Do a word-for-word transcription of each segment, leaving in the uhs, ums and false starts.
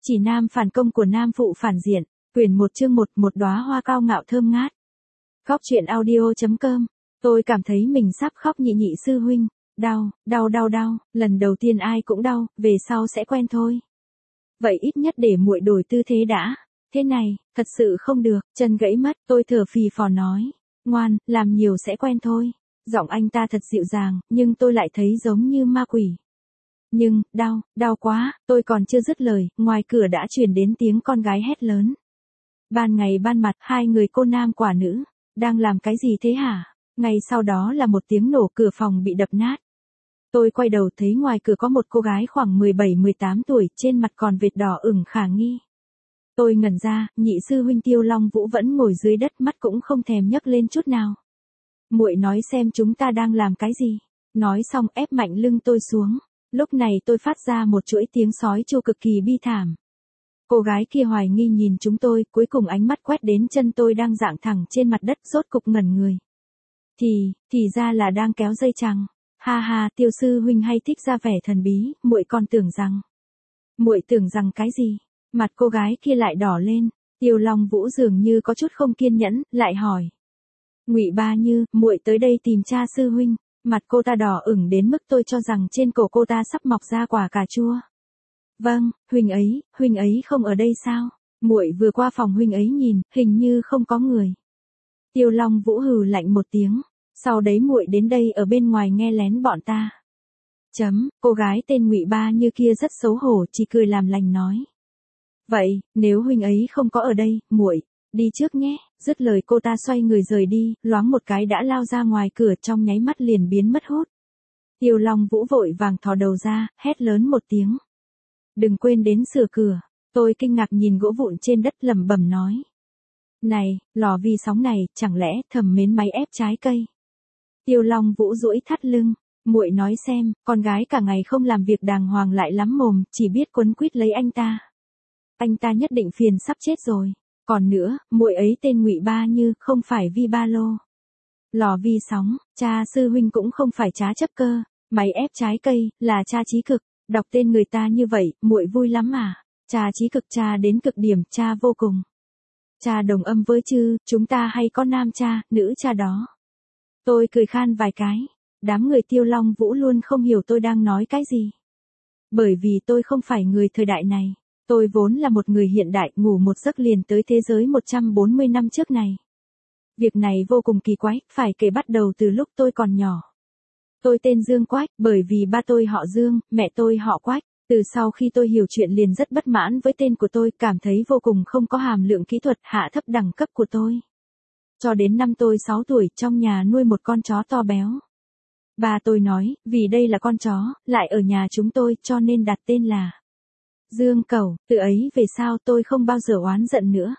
Chỉ nam phản công của nam phụ phản diện, quyển một chương một, một đóa hoa cao ngạo thơm ngát. Góc truyện audio chấm com. Tôi cảm thấy mình sắp khóc nhị nhị sư huynh, đau, đau đau đau, lần đầu tiên ai cũng đau, về sau sẽ quen thôi. Vậy ít nhất để muội đổi tư thế đã. Thế này, thật sự không được, chân gãy mất, tôi thở phì phò nói. Ngoan, làm nhiều sẽ quen thôi. Giọng anh ta thật dịu dàng, nhưng tôi lại thấy giống như ma quỷ. Nhưng, đau, đau quá, tôi còn chưa dứt lời, ngoài cửa đã truyền đến tiếng con gái hét lớn. Ban ngày ban mặt, hai người cô nam quả nữ, đang làm cái gì thế hả? Ngay sau đó là một tiếng nổ, cửa phòng bị đập nát. Tôi quay đầu thấy ngoài cửa có một cô gái khoảng mười bảy mười tám tuổi, trên mặt còn vệt đỏ ửng khả nghi. Tôi ngẩn ra, nhị sư huynh Tiêu Long Vũ vẫn ngồi dưới đất, mắt cũng không thèm nhấc lên chút nào. Muội nói xem chúng ta đang làm cái gì? Nói xong ép mạnh lưng tôi xuống. Lúc này tôi phát ra một chuỗi tiếng sói tru cực kỳ bi thảm. Cô gái kia hoài nghi nhìn chúng tôi, cuối cùng ánh mắt quét đến chân tôi đang dạng thẳng trên mặt đất, rốt cục ngẩn người. Thì, thì ra là đang kéo dây chằng. Ha ha, Tiêu sư huynh hay thích ra vẻ thần bí, muội còn tưởng rằng. Muội tưởng rằng cái gì? Mặt cô gái kia lại đỏ lên. Tiêu Long Vũ dường như có chút không kiên nhẫn, lại hỏi. Ngụy Ba Như, muội tới đây tìm cha sư huynh. Mặt cô ta đỏ ửng đến mức tôi cho rằng trên cổ cô ta sắp mọc ra quả cà chua. Vâng, huynh ấy, huynh ấy không ở đây sao? Muội vừa qua phòng huynh ấy nhìn, hình như không có người. Tiêu Long Vũ hừ lạnh một tiếng, sau đấy muội đến đây ở bên ngoài nghe lén bọn ta. Chấm, cô gái tên Ngụy Ba Như kia rất xấu hổ, chỉ cười làm lành nói. Vậy, nếu huynh ấy không có ở đây, muội đi trước nhé. Dứt lời cô ta xoay người rời đi, loáng một cái đã lao ra ngoài cửa, trong nháy mắt liền biến mất hút. Tiêu Long Vũ vội vàng thò đầu ra, hét lớn một tiếng. Đừng quên đến sửa cửa. Tôi kinh ngạc nhìn gỗ vụn trên đất, lẩm bẩm nói. Này, lò vi sóng này, chẳng lẽ thầm mến máy ép trái cây? Tiêu Long Vũ duỗi thắt lưng. Muội nói xem, con gái cả ngày không làm việc đàng hoàng lại lắm mồm, chỉ biết quấn quýt lấy anh ta. Anh ta nhất định phiền sắp chết rồi. Còn nữa, muội ấy tên Ngụy Ba Như, không phải Vi Ba Lô. Lò vi sóng, cha sư huynh cũng không phải trá chấp cơ, máy ép trái cây, là cha trí cực. Đọc tên người ta như vậy, muội vui lắm à? Cha trí cực, cha đến cực điểm, cha vô cùng. Cha đồng âm với chư, chúng ta hay có nam cha, nữ cha đó. Tôi cười khan vài cái. Đám người Tiêu Long Vũ luôn không hiểu tôi đang nói cái gì. Bởi vì tôi không phải người thời đại này. Tôi vốn là một người hiện đại, ngủ một giấc liền tới thế giới một trăm bốn mươi năm trước này. Việc này vô cùng kỳ quái, phải kể bắt đầu từ lúc tôi còn nhỏ. Tôi tên Dương Quách, bởi vì ba tôi họ Dương, mẹ tôi họ Quách. Từ sau khi tôi hiểu chuyện liền rất bất mãn với tên của tôi, cảm thấy vô cùng không có hàm lượng kỹ thuật, hạ thấp đẳng cấp của tôi. Cho đến năm tôi sáu tuổi, trong nhà nuôi một con chó to béo. Ba tôi nói, vì đây là con chó, lại ở nhà chúng tôi, cho nên đặt tên là Dương Cẩu. Từ ấy về sau tôi không bao giờ oán giận nữa.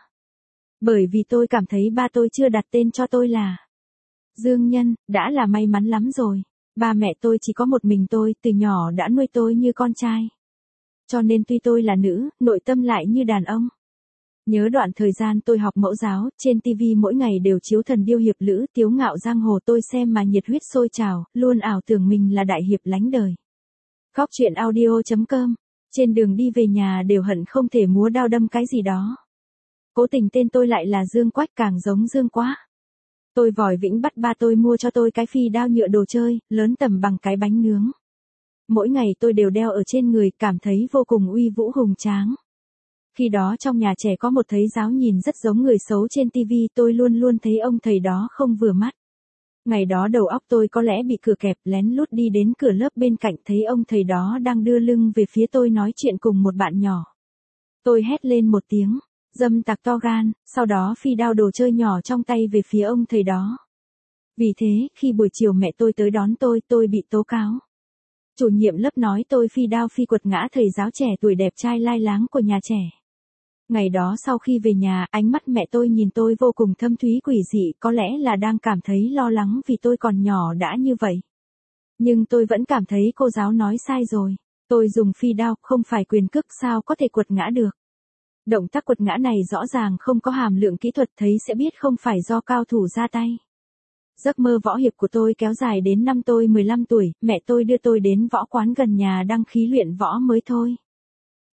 Bởi vì tôi cảm thấy ba tôi chưa đặt tên cho tôi là Dương Nhân, đã là may mắn lắm rồi. Ba mẹ tôi chỉ có một mình tôi, từ nhỏ đã nuôi tôi như con trai. Cho nên tuy tôi là nữ, nội tâm lại như đàn ông. Nhớ đoạn thời gian tôi học mẫu giáo, trên tivi mỗi ngày đều chiếu Thần Điêu Hiệp Lữ, Tiếu Ngạo Giang Hồ, tôi xem mà nhiệt huyết sôi trào, luôn ảo tưởng mình là đại hiệp lánh đời. Góc truyện audio chấm com. Trên đường đi về nhà đều hận không thể múa đao đâm cái gì đó. Cố tình tên tôi lại là Dương Quách, càng giống Dương quá. Tôi vòi vĩnh bắt ba tôi mua cho tôi cái phi đao nhựa đồ chơi, lớn tầm bằng cái bánh nướng. Mỗi ngày tôi đều đeo ở trên người, cảm thấy vô cùng uy vũ hùng tráng. Khi đó trong nhà trẻ có một thầy giáo nhìn rất giống người xấu trên tivi, tôi luôn luôn thấy ông thầy đó không vừa mắt. Ngày đó đầu óc tôi có lẽ bị cửa kẹp, lén lút đi đến cửa lớp bên cạnh, thấy ông thầy đó đang đưa lưng về phía tôi nói chuyện cùng một bạn nhỏ. Tôi hét lên một tiếng, dâm tặc to gan, sau đó phi đao đồ chơi nhỏ trong tay về phía ông thầy đó. Vì thế, khi buổi chiều mẹ tôi tới đón tôi, tôi bị tố cáo. Chủ nhiệm lớp nói tôi phi đao phi quật ngã thầy giáo trẻ tuổi đẹp trai lai láng của nhà trẻ. Ngày đó sau khi về nhà, ánh mắt mẹ tôi nhìn tôi vô cùng thâm thúy quỷ dị, có lẽ là đang cảm thấy lo lắng vì tôi còn nhỏ đã như vậy. Nhưng tôi vẫn cảm thấy cô giáo nói sai rồi. Tôi dùng phi đao, không phải quyền cước, sao có thể quật ngã được. Động tác quật ngã này rõ ràng không có hàm lượng kỹ thuật, thấy sẽ biết không phải do cao thủ ra tay. Giấc mơ võ hiệp của tôi kéo dài đến năm tôi mười lăm tuổi, mẹ tôi đưa tôi đến võ quán gần nhà đăng ký luyện võ mới thôi.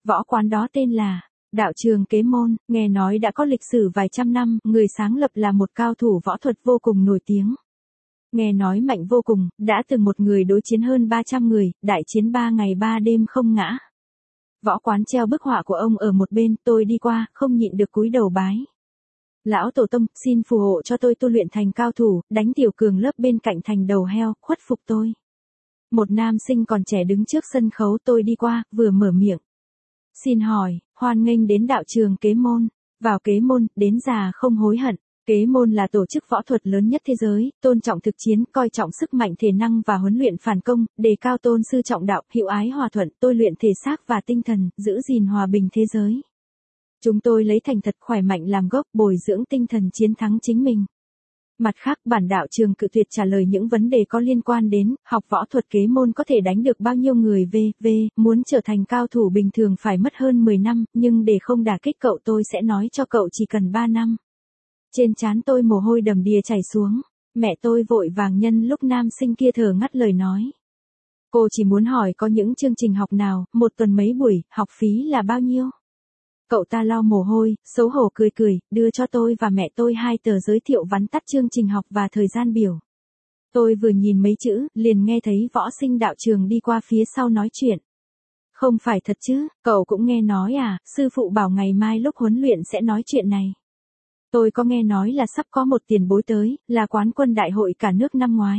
Võ quán đó tên là Đạo Trường Kế Môn, nghe nói đã có lịch sử vài trăm năm, người sáng lập là một cao thủ võ thuật vô cùng nổi tiếng. Nghe nói mạnh vô cùng, đã từng một người đối chiến hơn ba trăm người, đại chiến ba ngày ba đêm không ngã. Võ quán treo bức họa của ông ở một bên, tôi đi qua, không nhịn được cúi đầu bái. Lão tổ tông, xin phù hộ cho tôi tu luyện thành cao thủ, đánh tiểu cường lớp bên cạnh thành đầu heo, khuất phục tôi. Một nam sinh còn trẻ đứng trước sân khấu, tôi đi qua, vừa mở miệng. Xin hỏi, hoan nghênh đến Đạo Trường Kế Môn. Vào Kế Môn, đến già không hối hận. Kế Môn là tổ chức võ thuật lớn nhất thế giới, tôn trọng thực chiến, coi trọng sức mạnh thể năng và huấn luyện phản công, đề cao tôn sư trọng đạo, hữu ái hòa thuận, tôi luyện thể xác và tinh thần, giữ gìn hòa bình thế giới. Chúng tôi lấy thành thật khỏe mạnh làm gốc, bồi dưỡng tinh thần chiến thắng chính mình. Mặt khác, bản đạo trường cự tuyệt trả lời những vấn đề có liên quan đến học võ thuật Kế Môn có thể đánh được bao nhiêu người v v muốn trở thành cao thủ bình thường phải mất hơn mười năm, nhưng để không đả kích cậu tôi sẽ nói cho cậu chỉ cần ba năm. Trên trán tôi mồ hôi đầm đìa chảy xuống, mẹ tôi vội vàng nhân lúc nam sinh kia thở ngắt lời nói. Cô chỉ muốn hỏi có những chương trình học nào, một tuần mấy buổi, học phí là bao nhiêu? Cậu ta lau mồ hôi, xấu hổ cười cười, đưa cho tôi và mẹ tôi hai tờ giới thiệu vắn tắt chương trình học và thời gian biểu. Tôi vừa nhìn mấy chữ, liền nghe thấy võ sinh đạo trường đi qua phía sau nói chuyện. Không phải thật chứ, cậu cũng nghe nói à, sư phụ bảo ngày mai lúc huấn luyện sẽ nói chuyện này. Tôi có nghe nói là sắp có một tiền bối tới, là quán quân đại hội cả nước năm ngoái.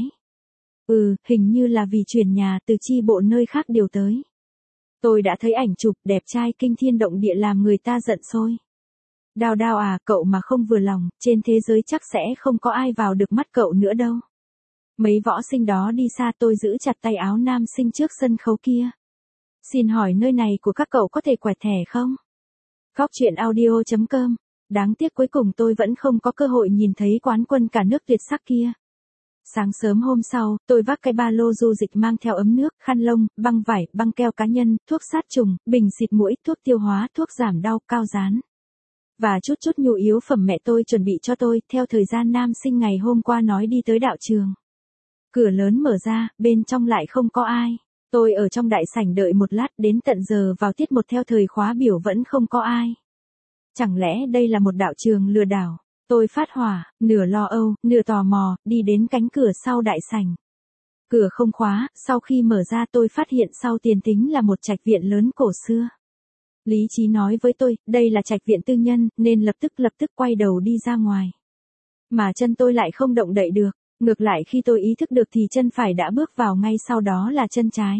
Ừ, hình như là vì chuyển nhà từ chi bộ nơi khác điều tới. Tôi đã thấy ảnh chụp đẹp trai kinh thiên động địa làm người ta giận sôi. Đào Đào à, cậu mà không vừa lòng, trên thế giới chắc sẽ không có ai vào được mắt cậu nữa đâu. Mấy võ sinh đó đi xa, tôi giữ chặt tay áo nam sinh trước sân khấu kia. Xin hỏi nơi này của các cậu có thể quẹt thẻ không? Góc truyện audio chấm com. Đáng tiếc cuối cùng tôi vẫn không có cơ hội nhìn thấy quán quân cả nước tuyệt sắc kia. Sáng sớm hôm sau, tôi vác cái ba lô du dịch mang theo ấm nước, khăn lông, băng vải, băng keo cá nhân, thuốc sát trùng, bình xịt mũi, thuốc tiêu hóa, thuốc giảm đau, cao dán. Và chút chút nhu yếu phẩm mẹ tôi chuẩn bị cho tôi, theo thời gian nam sinh ngày hôm qua nói đi tới đạo trường. Cửa lớn mở ra, bên trong lại không có ai. Tôi ở trong đại sảnh đợi một lát, đến tận giờ vào tiết một theo thời khóa biểu vẫn không có ai. Chẳng lẽ đây là một đạo trường lừa đảo? Tôi phát hỏa, nửa lo âu, nửa tò mò, đi đến cánh cửa sau đại sảnh. Cửa không khóa, sau khi mở ra tôi phát hiện sau tiền tính là một trạch viện lớn cổ xưa. Lý trí nói với tôi, đây là trạch viện tư nhân, nên lập tức lập tức quay đầu đi ra ngoài. Mà chân tôi lại không động đậy được, ngược lại khi tôi ý thức được thì chân phải đã bước vào ngay sau đó là chân trái.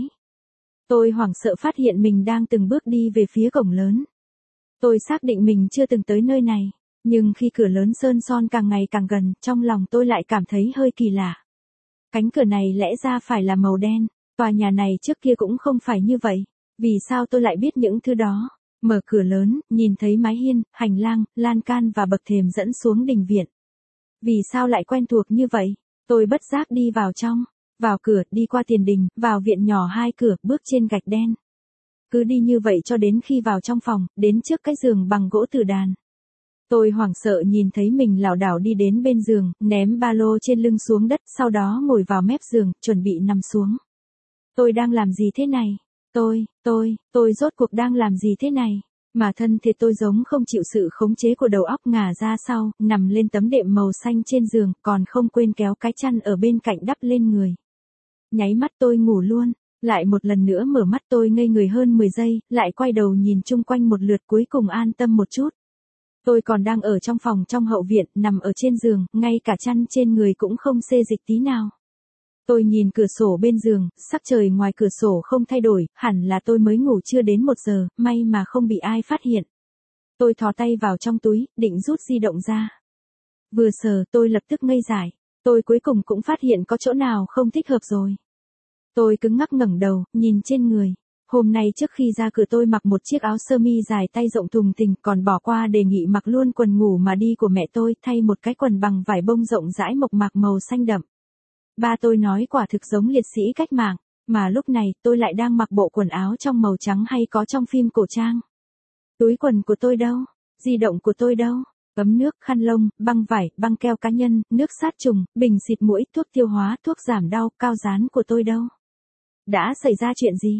Tôi hoảng sợ phát hiện mình đang từng bước đi về phía cổng lớn. Tôi xác định mình chưa từng tới nơi này. Nhưng khi cửa lớn sơn son càng ngày càng gần, trong lòng tôi lại cảm thấy hơi kỳ lạ. Cánh cửa này lẽ ra phải là màu đen, tòa nhà này trước kia cũng không phải như vậy. Vì sao tôi lại biết những thứ đó? Mở cửa lớn, nhìn thấy mái hiên, hành lang, lan can và bậc thềm dẫn xuống đình viện. Vì sao lại quen thuộc như vậy? Tôi bất giác đi vào trong, vào cửa, đi qua tiền đình, vào viện nhỏ hai cửa, bước trên gạch đen. Cứ đi như vậy cho đến khi vào trong phòng, đến trước cái giường bằng gỗ tử đàn. Tôi hoảng sợ nhìn thấy mình lảo đảo đi đến bên giường, ném ba lô trên lưng xuống đất, sau đó ngồi vào mép giường, chuẩn bị nằm xuống. Tôi đang làm gì thế này? Tôi, tôi, tôi rốt cuộc đang làm gì thế này? Mà thân thể tôi giống không chịu sự khống chế của đầu óc ngả ra sau, nằm lên tấm đệm màu xanh trên giường, còn không quên kéo cái chăn ở bên cạnh đắp lên người. Nháy mắt tôi ngủ luôn, lại một lần nữa mở mắt tôi ngây người hơn mười giây, lại quay đầu nhìn chung quanh một lượt cuối cùng an tâm một chút. Tôi còn đang ở trong phòng trong hậu viện, nằm ở trên giường, ngay cả chăn trên người cũng không xê dịch tí nào. Tôi nhìn cửa sổ bên giường, sắc trời ngoài cửa sổ không thay đổi, hẳn là tôi mới ngủ chưa đến một giờ, may mà không bị ai phát hiện. Tôi thò tay vào trong túi, định rút di động ra. Vừa sờ, tôi lập tức ngây dại. Tôi cuối cùng cũng phát hiện có chỗ nào không thích hợp rồi. Tôi cứng ngắc ngẩng đầu, nhìn trên người. Hôm nay trước khi ra cửa tôi mặc một chiếc áo sơ mi dài tay rộng thùng thình, còn bỏ qua đề nghị mặc luôn quần ngủ mà đi của mẹ tôi, thay một cái quần bằng vải bông rộng rãi mộc mạc màu xanh đậm. Ba tôi nói quả thực giống liệt sĩ cách mạng, mà lúc này tôi lại đang mặc bộ quần áo trong màu trắng hay có trong phim cổ trang. Túi quần của tôi đâu? Di động của tôi đâu? Ấm nước, khăn lông, băng vải, băng keo cá nhân, nước sát trùng, bình xịt mũi, thuốc tiêu hóa, thuốc giảm đau, cao dán của tôi đâu? Đã xảy ra chuyện gì?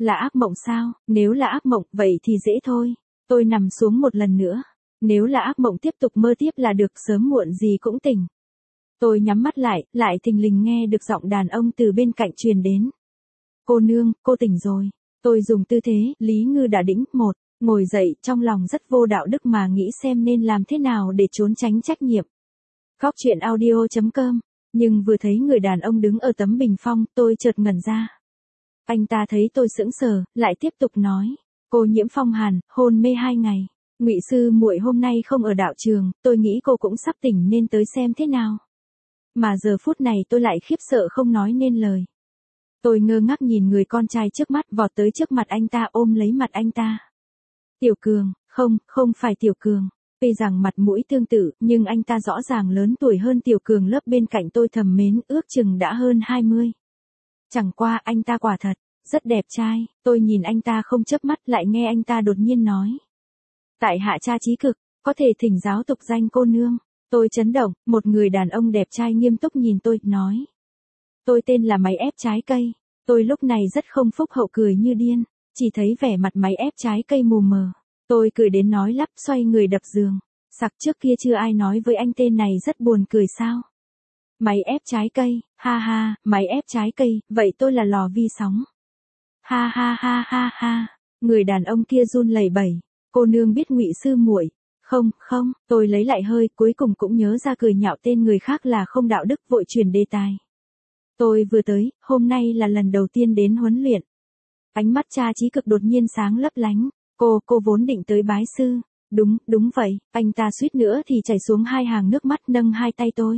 là ác mộng sao? Nếu là ác mộng, vậy thì dễ thôi. Tôi nằm xuống một lần nữa. Nếu là ác mộng tiếp tục mơ tiếp là được, sớm muộn gì cũng tỉnh. Tôi nhắm mắt lại, lại thình lình nghe được giọng đàn ông từ bên cạnh truyền đến. Cô nương, cô tỉnh rồi. Tôi dùng tư thế, Lý Ngư đã đĩnh, một, ngồi dậy, trong lòng rất vô đạo đức mà nghĩ xem nên làm thế nào để trốn tránh trách nhiệm. Góc chuyện audio chấm com. Nhưng vừa thấy người đàn ông đứng ở tấm bình phong, tôi chợt ngẩn ra. Anh ta thấy tôi sững sờ, lại tiếp tục nói. Cô nhiễm phong hàn, hôn mê hai ngày. Ngụy sư muội hôm nay không ở đạo trường, tôi nghĩ cô cũng sắp tỉnh nên tới xem thế nào. Mà giờ phút này tôi lại khiếp sợ không nói nên lời. Tôi ngơ ngác nhìn người con trai trước mắt, vọt tới trước mặt anh ta, ôm lấy mặt anh ta. Tiểu Cường, không, không phải Tiểu Cường. Tuy rằng mặt mũi tương tự, nhưng anh ta rõ ràng lớn tuổi hơn Tiểu Cường lớp bên cạnh tôi thầm mến, ước chừng đã hơn hai mươi. Chẳng qua anh ta quả thật, rất đẹp trai. Tôi nhìn anh ta không chớp mắt, lại nghe anh ta đột nhiên nói. Tại hạ Cha Chí Cực, có thể thỉnh giáo tục danh cô nương. Tôi chấn động, một người đàn ông đẹp trai nghiêm túc nhìn tôi, nói. Tôi tên là Máy ép trái cây. Tôi lúc này rất không phúc hậu cười như điên, chỉ thấy vẻ mặt Máy ép trái cây mù mờ. Tôi cười đến nói lắp, xoay người đập giường. Sặc, trước kia chưa ai nói với anh tên này rất buồn cười sao? Máy ép trái cây, ha ha, máy ép trái cây, vậy tôi là lò vi sóng. Ha ha ha ha ha, người đàn ông kia run lẩy bẩy. Cô nương biết Ngụy sư muội? Không, không, tôi lấy lại hơi, cuối cùng cũng nhớ ra cười nhạo tên người khác là không đạo đức, vội chuyển đề tài. Tôi vừa tới, hôm nay là lần đầu tiên đến huấn luyện. Ánh mắt Cha Chí Cực đột nhiên sáng lấp lánh. Cô, cô vốn định tới bái sư. Đúng, đúng vậy, anh ta suýt nữa thì chảy xuống hai hàng nước mắt, nâng hai tay tôi.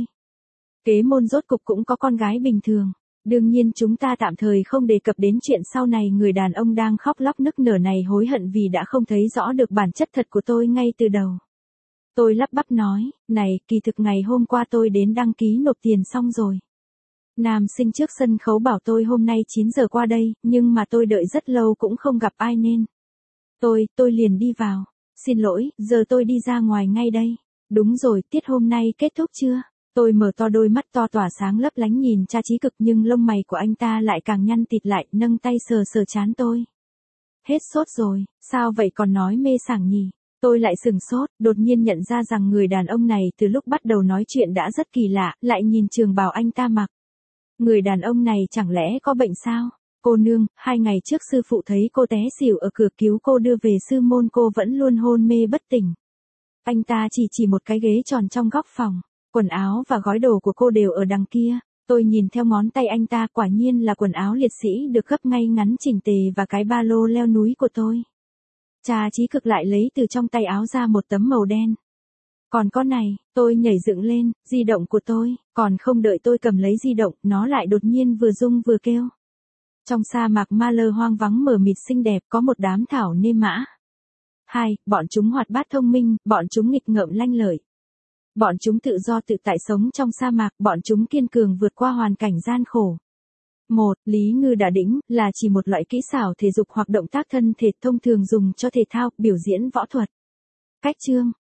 Kế môn rốt cục cũng có con gái bình thường. Đương nhiên chúng ta tạm thời không đề cập đến chuyện sau này. Người đàn ông đang khóc lóc nức nở này hối hận vì đã không thấy rõ được bản chất thật của tôi ngay từ đầu. Tôi lắp bắp nói, này, kỳ thực ngày hôm qua tôi đến đăng ký nộp tiền xong rồi. Nam sinh trước sân khấu bảo tôi hôm nay chín giờ qua đây, nhưng mà tôi đợi rất lâu cũng không gặp ai nên. Tôi, tôi liền đi vào. Xin lỗi, giờ tôi đi ra ngoài ngay đây. Đúng rồi, tiết hôm nay kết thúc chưa? Tôi mở to đôi mắt to tỏa sáng lấp lánh nhìn Cha Chí Cực, nhưng lông mày của anh ta lại càng nhăn tịt lại, nâng tay sờ sờ trán tôi. Hết sốt rồi, sao vậy còn nói mê sảng nhỉ? Tôi lại sừng sốt, đột nhiên nhận ra rằng người đàn ông này từ lúc bắt đầu nói chuyện đã rất kỳ lạ, lại nhìn trường bào anh ta mặc. Người đàn ông này chẳng lẽ có bệnh sao? Cô nương, hai ngày trước sư phụ thấy cô té xỉu ở cửa cứu cô đưa về sư môn, cô vẫn luôn hôn mê bất tỉnh. Anh ta chỉ chỉ một cái ghế tròn trong góc phòng. Quần áo và gói đồ của cô đều ở đằng kia. Tôi nhìn theo ngón tay anh ta, quả nhiên là quần áo liệt sĩ được gấp ngay ngắn chỉnh tề và cái ba lô leo núi của tôi. Cha Chí Cực lại lấy từ trong tay áo ra một tấm màu đen. Còn con này, tôi nhảy dựng lên, di động của tôi, còn không đợi tôi cầm lấy di động, nó lại đột nhiên vừa rung vừa kêu. Trong sa mạc ma lơ hoang vắng mờ mịt xinh đẹp có một đám thảo nêm mã. Hai, bọn chúng hoạt bát thông minh, bọn chúng nghịch ngợm lanh lợi. Bọn chúng tự do tự tại sống trong sa mạc, bọn chúng kiên cường vượt qua hoàn cảnh gian khổ. Một, Lý Ngư Đả Đĩnh là chỉ một loại kỹ xảo thể dục hoặc động tác thân thể thông thường dùng cho thể thao, biểu diễn võ thuật. Cách chương,